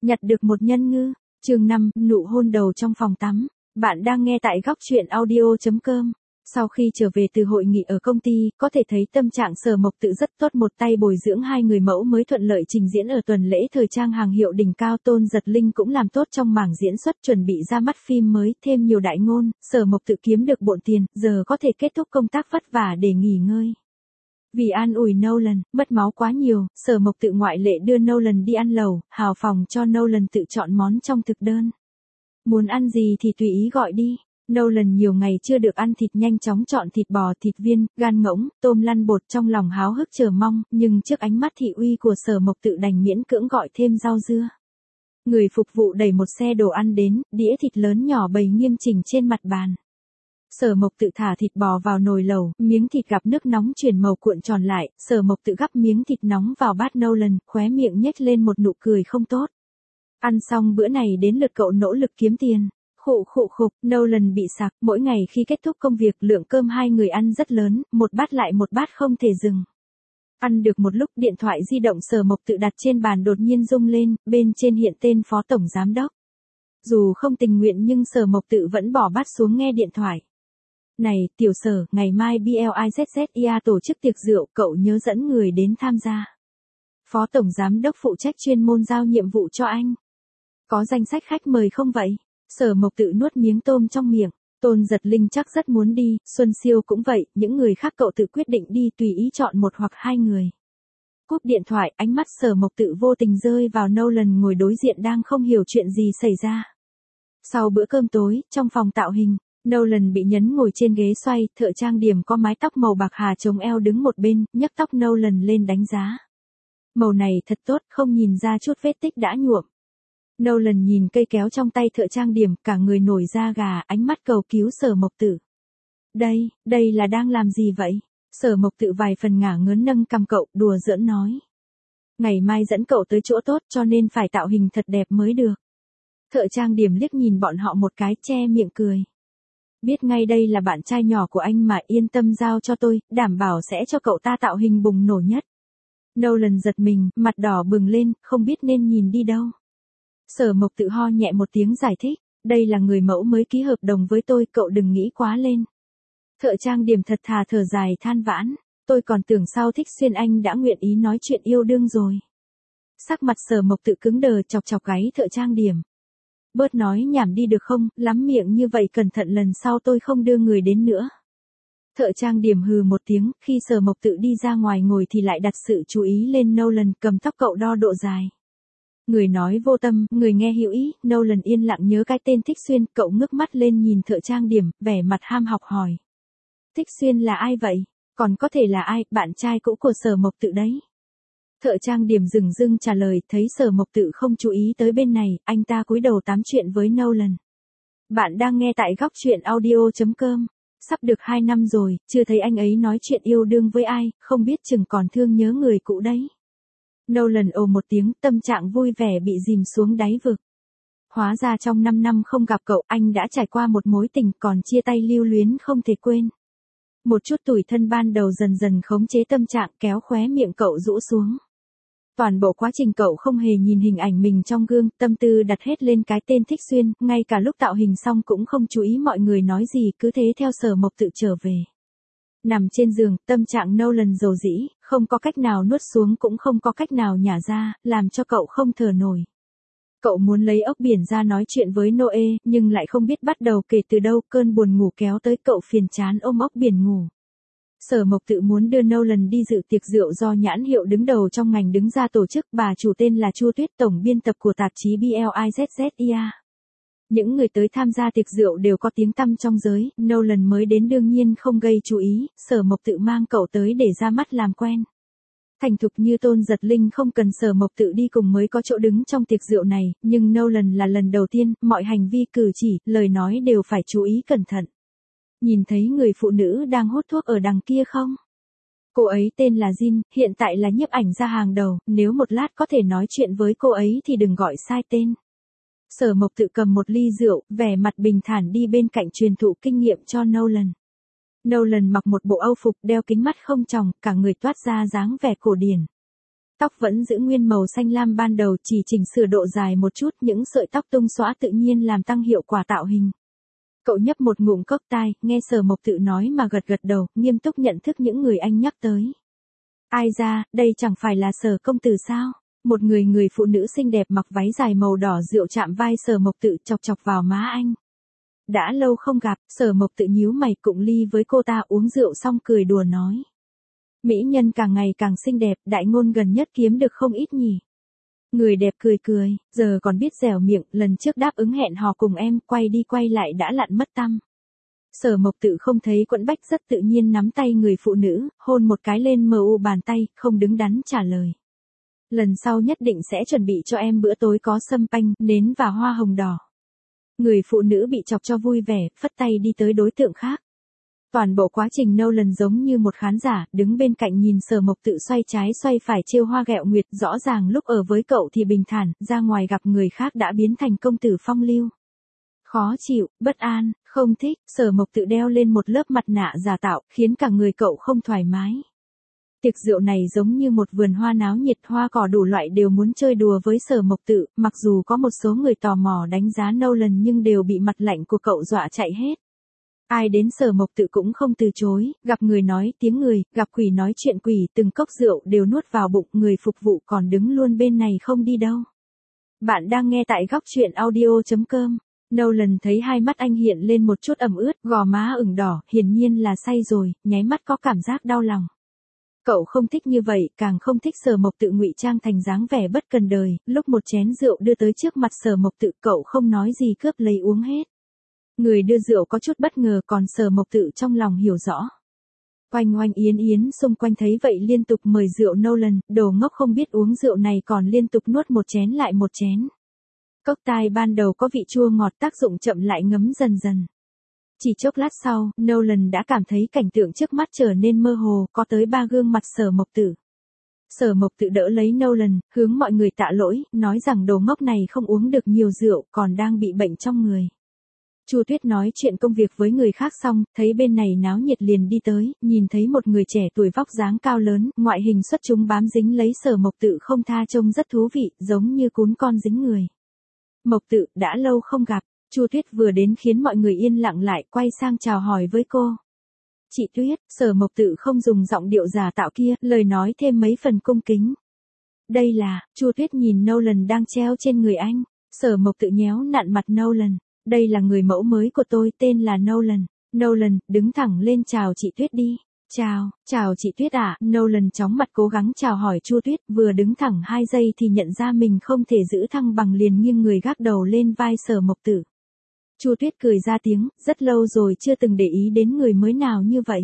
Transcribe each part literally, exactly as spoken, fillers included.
Nhặt được một nhân ngư. Chương năm, nụ hôn đầu trong phòng tắm. Bạn đang nghe tại góc truyện audio chấm com. Sau khi trở về từ hội nghị ở công ty, có thể thấy tâm trạng Sở Mộc Tự rất tốt, một tay bồi dưỡng hai người mẫu mới thuận lợi trình diễn ở tuần lễ thời trang hàng hiệu đỉnh cao. Tôn Giật Linh cũng làm tốt trong mảng diễn xuất, chuẩn bị ra mắt phim mới, thêm nhiều đại ngôn. Sở Mộc Tự kiếm được bộn tiền, giờ có thể kết thúc công tác vất vả để nghỉ ngơi. Vì an ủi Nolan, mất máu quá nhiều, Sở Mộc Tự ngoại lệ đưa Nolan đi ăn lẩu, hào phòng cho Nolan tự chọn món trong thực đơn. Muốn ăn gì thì tùy ý gọi đi. Nolan nhiều ngày chưa được ăn thịt, nhanh chóng chọn thịt bò, thịt viên, gan ngỗng, tôm lăn bột, trong lòng háo hức chờ mong, nhưng trước ánh mắt thị uy của Sở Mộc Tự đành miễn cưỡng gọi thêm rau dưa. Người phục vụ đẩy một xe đồ ăn đến, đĩa thịt lớn nhỏ bày nghiêm chỉnh trên mặt bàn. Sở Mộc Tự thả thịt bò vào nồi lẩu, miếng thịt gặp nước nóng chuyển màu cuộn tròn lại, Sở Mộc Tự gắp miếng thịt nóng vào bát Nolan, khóe miệng nhếch lên một nụ cười không tốt. Ăn xong bữa này đến lượt cậu nỗ lực kiếm tiền. Khụ khụ khục, Nolan bị sặc, mỗi ngày khi kết thúc công việc lượng cơm hai người ăn rất lớn, một bát lại một bát không thể dừng. Ăn được một lúc, điện thoại di động Sở Mộc Tự đặt trên bàn đột nhiên rung lên, bên trên hiện tên Phó Tổng Giám Đốc. Dù không tình nguyện nhưng Sở Mộc Tự vẫn bỏ bát xuống nghe điện thoại. Này, tiểu Sở, ngày mai Blizzia tổ chức tiệc rượu, cậu nhớ dẫn người đến tham gia. Phó Tổng Giám Đốc phụ trách chuyên môn giao nhiệm vụ cho anh. Có danh sách khách mời không vậy? Sở Mộc Tự nuốt miếng tôm trong miệng. Tôn Giật Linh chắc rất muốn đi, Xuân Siêu cũng vậy, những người khác cậu tự quyết định đi, tùy ý chọn một hoặc hai người. Cúp điện thoại, ánh mắt Sở Mộc Tự vô tình rơi vào Nolan ngồi đối diện đang không hiểu chuyện gì xảy ra. Sau bữa cơm tối, trong phòng tạo hình, Nolan bị nhấn ngồi trên ghế xoay, thợ trang điểm có mái tóc màu bạc hà chống eo đứng một bên, nhấc tóc Nolan lên đánh giá. Màu này thật tốt, không nhìn ra chút vết tích đã nhuộm. Nolan nhìn cây kéo trong tay thợ trang điểm, cả người nổi da gà, ánh mắt cầu cứu Sở Mộc Tự. Đây, đây là đang làm gì vậy? Sở Mộc Tự vài phần ngả ngớn nâng cằm cậu, đùa giỡn nói. Ngày mai dẫn cậu tới chỗ tốt cho nên phải tạo hình thật đẹp mới được. Thợ trang điểm liếc nhìn bọn họ một cái, che miệng cười. Biết ngay đây là bạn trai nhỏ của anh mà, yên tâm giao cho tôi, đảm bảo sẽ cho cậu ta tạo hình bùng nổ nhất. Nolan giật mình, mặt đỏ bừng lên, không biết nên nhìn đi đâu. Sở Mộc Tự ho nhẹ một tiếng giải thích, đây là người mẫu mới ký hợp đồng với tôi, cậu đừng nghĩ quá lên. Thợ trang điểm thật thà thở dài than vãn, tôi còn tưởng sau Thích Xuyên anh đã nguyện ý nói chuyện yêu đương rồi. Sắc mặt Sở Mộc Tự cứng đờ, chọc chọc gáy thợ trang điểm. Bớt nói nhảm đi được không, lắm miệng như vậy cẩn thận lần sau tôi không đưa người đến nữa. Thợ trang điểm hừ một tiếng, khi Sở Mộc Tự đi ra ngoài ngồi thì lại đặt sự chú ý lên Nolan, cầm tóc cậu đo độ dài. Người nói vô tâm, người nghe hữu ý, Nolan yên lặng nhớ cái tên Thích Xuyên, cậu ngước mắt lên nhìn thợ trang điểm, vẻ mặt ham học hỏi. Thích Xuyên là ai vậy? Còn có thể là ai, bạn trai cũ của Sở Mộc Tự đấy. Thợ trang điểm dửng dưng trả lời, thấy Sở Mộc Tự không chú ý tới bên này, anh ta cúi đầu tám chuyện với Nolan. Bạn đang nghe tại góc truyện audio chấm com. Sắp được hai năm rồi, chưa thấy anh ấy nói chuyện yêu đương với ai, không biết chừng còn thương nhớ người cũ đấy. Nolan ồ một tiếng, tâm trạng vui vẻ bị dìm xuống đáy vực. Hóa ra trong năm năm không gặp cậu, anh đã trải qua một mối tình, còn chia tay lưu luyến không thể quên. Một chút tủi thân ban đầu dần dần khống chế tâm trạng, kéo khóe miệng cậu rũ xuống. Toàn bộ quá trình cậu không hề nhìn hình ảnh mình trong gương, tâm tư đặt hết lên cái tên Thích Xuyên, ngay cả lúc tạo hình xong cũng không chú ý mọi người nói gì, cứ thế theo Sở Mộc Tự trở về. Nằm trên giường, tâm trạng Nolan dầu dĩ, không có cách nào nuốt xuống cũng không có cách nào nhả ra, làm cho cậu không thở nổi. Cậu muốn lấy ốc biển ra nói chuyện với Noe, nhưng lại không biết bắt đầu kể từ đâu, cơn buồn ngủ kéo tới, cậu phiền chán ôm ốc biển ngủ. Sở Mộc Tự muốn đưa Nolan đi dự tiệc rượu do nhãn hiệu đứng đầu trong ngành đứng ra tổ chức, bà chủ tên là Chu Tuyết, tổng biên tập của tạp chí Blizzia. Những người tới tham gia tiệc rượu đều có tiếng tăm trong giới, Nolan mới đến đương nhiên không gây chú ý, Sở Mộc Tự mang cậu tới để ra mắt làm quen. Thành thục như Tôn Giật Linh không cần Sở Mộc Tự đi cùng mới có chỗ đứng trong tiệc rượu này, nhưng Nolan là lần đầu tiên, mọi hành vi cử chỉ, lời nói đều phải chú ý cẩn thận. Nhìn thấy người phụ nữ đang hút thuốc ở đằng kia không? Cô ấy tên là Jin, hiện tại là nhiếp ảnh gia hàng đầu, nếu một lát có thể nói chuyện với cô ấy thì đừng gọi sai tên. Sở Mộc Tự cầm một ly rượu, vẻ mặt bình thản đi bên cạnh truyền thụ kinh nghiệm cho Nolan. Nolan mặc một bộ âu phục, đeo kính mắt không tròng, cả người toát ra dáng vẻ cổ điển. Tóc vẫn giữ nguyên màu xanh lam ban đầu, chỉ chỉnh sửa độ dài một chút, những sợi tóc tung xõa tự nhiên làm tăng hiệu quả tạo hình. Cậu nhấp một ngụm cốc tai, nghe Sở Mộc Tự nói mà gật gật đầu, nghiêm túc nhận thức những người anh nhắc tới. Ai ra, đây chẳng phải là Sở công tử sao? Một người người phụ nữ xinh đẹp mặc váy dài màu đỏ rượu chạm vai Sở Mộc Tự, chọc chọc vào má anh. Đã lâu không gặp, Sở Mộc Tự nhíu mày, cụng ly với cô ta uống rượu xong cười đùa nói. Mỹ nhân càng ngày càng xinh đẹp, đại ngôn gần nhất kiếm được không ít nhỉ. Người đẹp cười cười, giờ còn biết dẻo miệng, lần trước đáp ứng hẹn hò cùng em, quay đi quay lại đã lặn mất tăm. Sở Mộc Tự không thấy quẫn bách, rất tự nhiên nắm tay người phụ nữ, hôn một cái lên mờ u bàn tay, không đứng đắn trả lời. Lần sau nhất định sẽ chuẩn bị cho em bữa tối có sâm panh, nến và hoa hồng đỏ. Người phụ nữ bị chọc cho vui vẻ, phất tay đi tới đối tượng khác. Toàn bộ quá trình Nolan giống như một khán giả, đứng bên cạnh nhìn Sở Mộc Tự xoay trái xoay phải trêu hoa ghẹo nguyệt, rõ ràng lúc ở với cậu thì bình thản, ra ngoài gặp người khác đã biến thành công tử phong lưu. Khó chịu, bất an, không thích, Sở Mộc Tự đeo lên một lớp mặt nạ giả tạo, khiến cả người cậu không thoải mái. Tiệc rượu này giống như một vườn hoa náo nhiệt, hoa cỏ đủ loại đều muốn chơi đùa với Sở Mộc Tự, mặc dù có một số người tò mò đánh giá Nolan nhưng đều bị mặt lạnh của cậu dọa chạy hết. Ai đến Sở Mộc Tự cũng không từ chối, gặp người nói tiếng người, gặp quỷ nói chuyện quỷ, từng cốc rượu đều nuốt vào bụng, người phục vụ còn đứng luôn bên này không đi đâu. Bạn đang nghe tại góc truyện audio chấm com. Nolan thấy hai mắt anh hiện lên một chút ẩm ướt, gò má ửng đỏ, hiển nhiên là say rồi, nháy mắt có cảm giác đau lòng. Cậu không thích như vậy, càng không thích Sở Mộc Tự ngụy trang thành dáng vẻ bất cần đời, lúc một chén rượu đưa tới trước mặt Sở Mộc Tự, cậu không nói gì cướp lấy uống hết. Người đưa rượu có chút bất ngờ, còn Sở Mộc Tự trong lòng hiểu rõ. Oanh oanh yến yến xung quanh thấy vậy liên tục mời rượu Nolan, đồ ngốc không biết uống rượu này còn liên tục nuốt một chén lại một chén. Cốc tai ban đầu có vị chua ngọt, tác dụng chậm lại ngấm dần dần. Chỉ chốc lát sau, Nolan đã cảm thấy cảnh tượng trước mắt trở nên mơ hồ, có tới ba gương mặt Sở Mộc Tự. Sở Mộc Tự đỡ lấy Nolan, hướng mọi người tạ lỗi, nói rằng đồ ngốc này không uống được nhiều rượu, còn đang bị bệnh trong người. Chu Tuyết nói chuyện công việc với người khác xong, thấy bên này náo nhiệt liền đi tới, nhìn thấy một người trẻ tuổi vóc dáng cao lớn, ngoại hình xuất chúng bám dính lấy Sở Mộc Tự không tha, trông rất thú vị, giống như cún con dính người. Mộc Tự, đã lâu không gặp. Chu Tuyết vừa đến khiến mọi người yên lặng lại, quay sang chào hỏi với cô. Chị Tuyết, Sở Mộc Tự không dùng giọng điệu giả tạo kia, lời nói thêm mấy phần cung kính. Đây là, Chu Tuyết nhìn Nolan đang treo trên người anh. Sở Mộc Tự nhéo nặn mặt Nolan. Đây là người mẫu mới của tôi, tên là Nolan. Nolan, đứng thẳng lên chào chị Tuyết đi. Chào, chào chị Tuyết ạ. À? Nolan chóng mặt cố gắng chào hỏi Chu Tuyết, vừa đứng thẳng hai giây thì nhận ra mình không thể giữ thăng bằng, liền nghiêng người gác đầu lên vai Sở Mộc Tự. Chu Tuyết cười ra tiếng, rất lâu rồi chưa từng để ý đến người mới nào như vậy.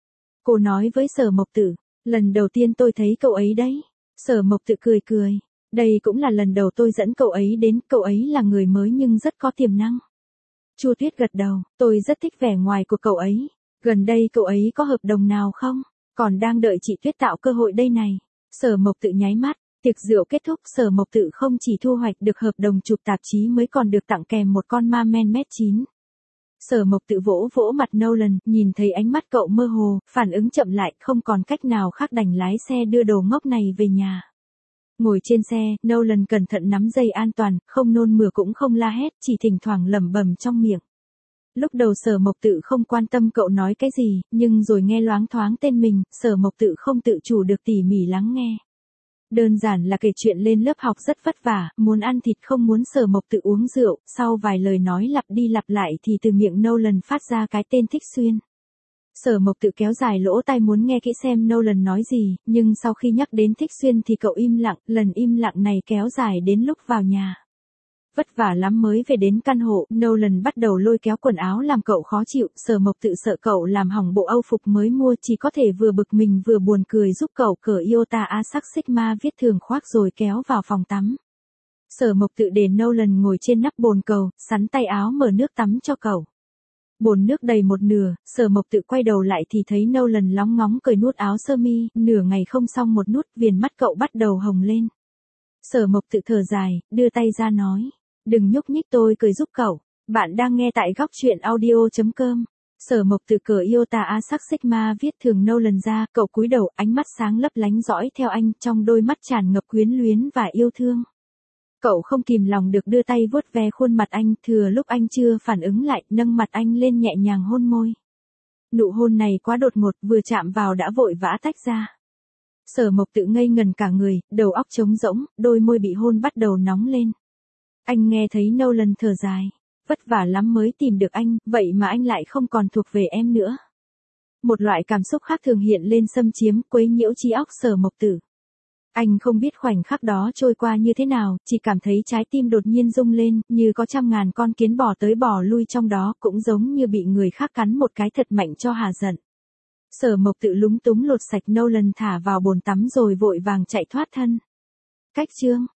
Cô nói với Sở Mộc Tự, lần đầu tiên tôi thấy cậu ấy đấy. Sở Mộc Tự cười cười, đây cũng là lần đầu tôi dẫn cậu ấy đến, cậu ấy là người mới nhưng rất có tiềm năng. Chu Tuyết gật đầu, tôi rất thích vẻ ngoài của cậu ấy. Gần đây cậu ấy có hợp đồng nào không? Còn đang đợi chị Tuyết tạo cơ hội đây này. Sở Mộc Tự nháy mắt. Tiệc rượu kết thúc, Sở Mộc Tự không chỉ thu hoạch được hợp đồng chụp tạp chí mới còn được tặng kèm một con ma men mét chín. Sở Mộc Tự vỗ vỗ mặt Nolan, nhìn thấy ánh mắt cậu mơ hồ, phản ứng chậm lại, không còn cách nào khác đành lái xe đưa đồ ngốc này về nhà. Ngồi trên xe, Nolan cẩn thận nắm dây an toàn, không nôn mửa cũng không la hét, chỉ thỉnh thoảng lẩm bẩm trong miệng. Lúc đầu Sở Mộc Tự không quan tâm cậu nói cái gì, nhưng rồi nghe loáng thoáng tên mình, Sở Mộc Tự không tự chủ được tỉ mỉ lắng nghe. Đơn giản là kể chuyện lên lớp học rất vất vả, muốn ăn thịt không muốn Sở Mộc Tự uống rượu, sau vài lời nói lặp đi lặp lại thì từ miệng Nolan phát ra cái tên Thích Xuyên. Sở Mộc Tự kéo dài lỗ tai muốn nghe kỹ xem Nolan nói gì, nhưng sau khi nhắc đến Thích Xuyên thì cậu im lặng, lần im lặng này kéo dài đến lúc vào nhà. Vất vả lắm mới về đến căn hộ, Nolan bắt đầu lôi kéo quần áo làm cậu khó chịu, Sở Mộc Tự sợ cậu làm hỏng bộ âu phục mới mua, chỉ có thể vừa bực mình vừa buồn cười giúp cậu cởi Iota Asac Sigma viết thường khoác rồi kéo vào phòng tắm. Sở Mộc Tự để Nolan ngồi trên nắp bồn cầu, sắn tay áo mở nước tắm cho cậu. Bồn nước đầy một nửa, Sở Mộc Tự quay đầu lại thì thấy Nolan lóng ngóng cởi nút áo sơ mi, nửa ngày không xong một nút, viền mắt cậu bắt đầu hồng lên. Sở Mộc Tự thở dài, đưa tay ra nói. Đừng nhúc nhích, tôi cười giúp cậu. Bạn đang nghe tại góc truyện audio chấm com. Sở Mộc Tự cờ Iota A sắc Sigma viết thường Nolan ra, cậu cúi đầu, ánh mắt sáng lấp lánh dõi theo anh, trong đôi mắt tràn ngập quyến luyến và yêu thương. Cậu không kìm lòng được đưa tay vuốt ve khuôn mặt anh, thừa lúc anh chưa phản ứng lại, nâng mặt anh lên nhẹ nhàng hôn môi. Nụ hôn này quá đột ngột, vừa chạm vào đã vội vã tách ra. Sở Mộc Tự ngây ngần cả người, đầu óc trống rỗng, đôi môi bị hôn bắt đầu nóng lên. Anh nghe thấy Nolan thở dài. Vất vả lắm mới tìm được anh, vậy mà anh lại không còn thuộc về em nữa. Một loại cảm xúc khác thường hiện lên xâm chiếm, quấy nhiễu trí óc Sở Mộc Tử. Anh không biết khoảnh khắc đó trôi qua như thế nào, chỉ cảm thấy trái tim đột nhiên rung lên, như có trăm ngàn con kiến bò tới bò lui trong đó, cũng giống như bị người khác cắn một cái thật mạnh cho hà giận. Sở Mộc Tự lúng túng lột sạch Nolan thả vào bồn tắm rồi vội vàng chạy thoát thân. Cách chương